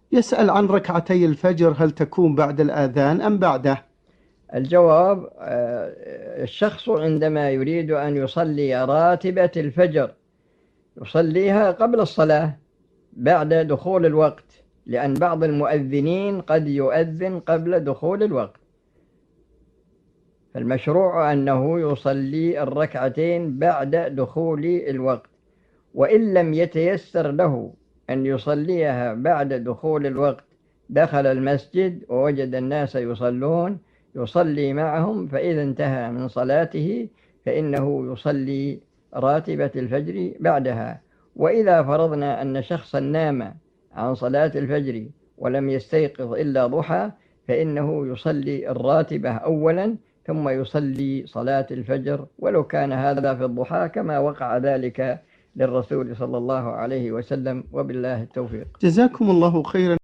يسأل عن ركعتي الفجر، هل تكون بعد الآذان أم بعده؟ الجواب: الشخص عندما يريد أن يصلي راتبة الفجر يصليها قبل الصلاة بعد دخول الوقت، لأن بعض المؤذنين قد يؤذن قبل دخول الوقت، فالمشروع أنه يصلي الركعتين بعد دخول الوقت. وإن لم يتيسر له أن يصليها بعد دخول الوقت، دخل المسجد ووجد الناس يصلون يصلي معهم، فإذا انتهى من صلاته فإنه يصلي راتبة الفجر بعدها. وإذا فرضنا أن شخصا نام عن صلاة الفجر ولم يستيقظ إلا ضحى، فإنه يصلي الراتبة أولا ثم يصلي صلاة الفجر، ولو كان هذا في الضحى كما وقع ذلك للرسول صلى الله عليه وسلم، وبالله التوفيق. جزاكم الله خيرا.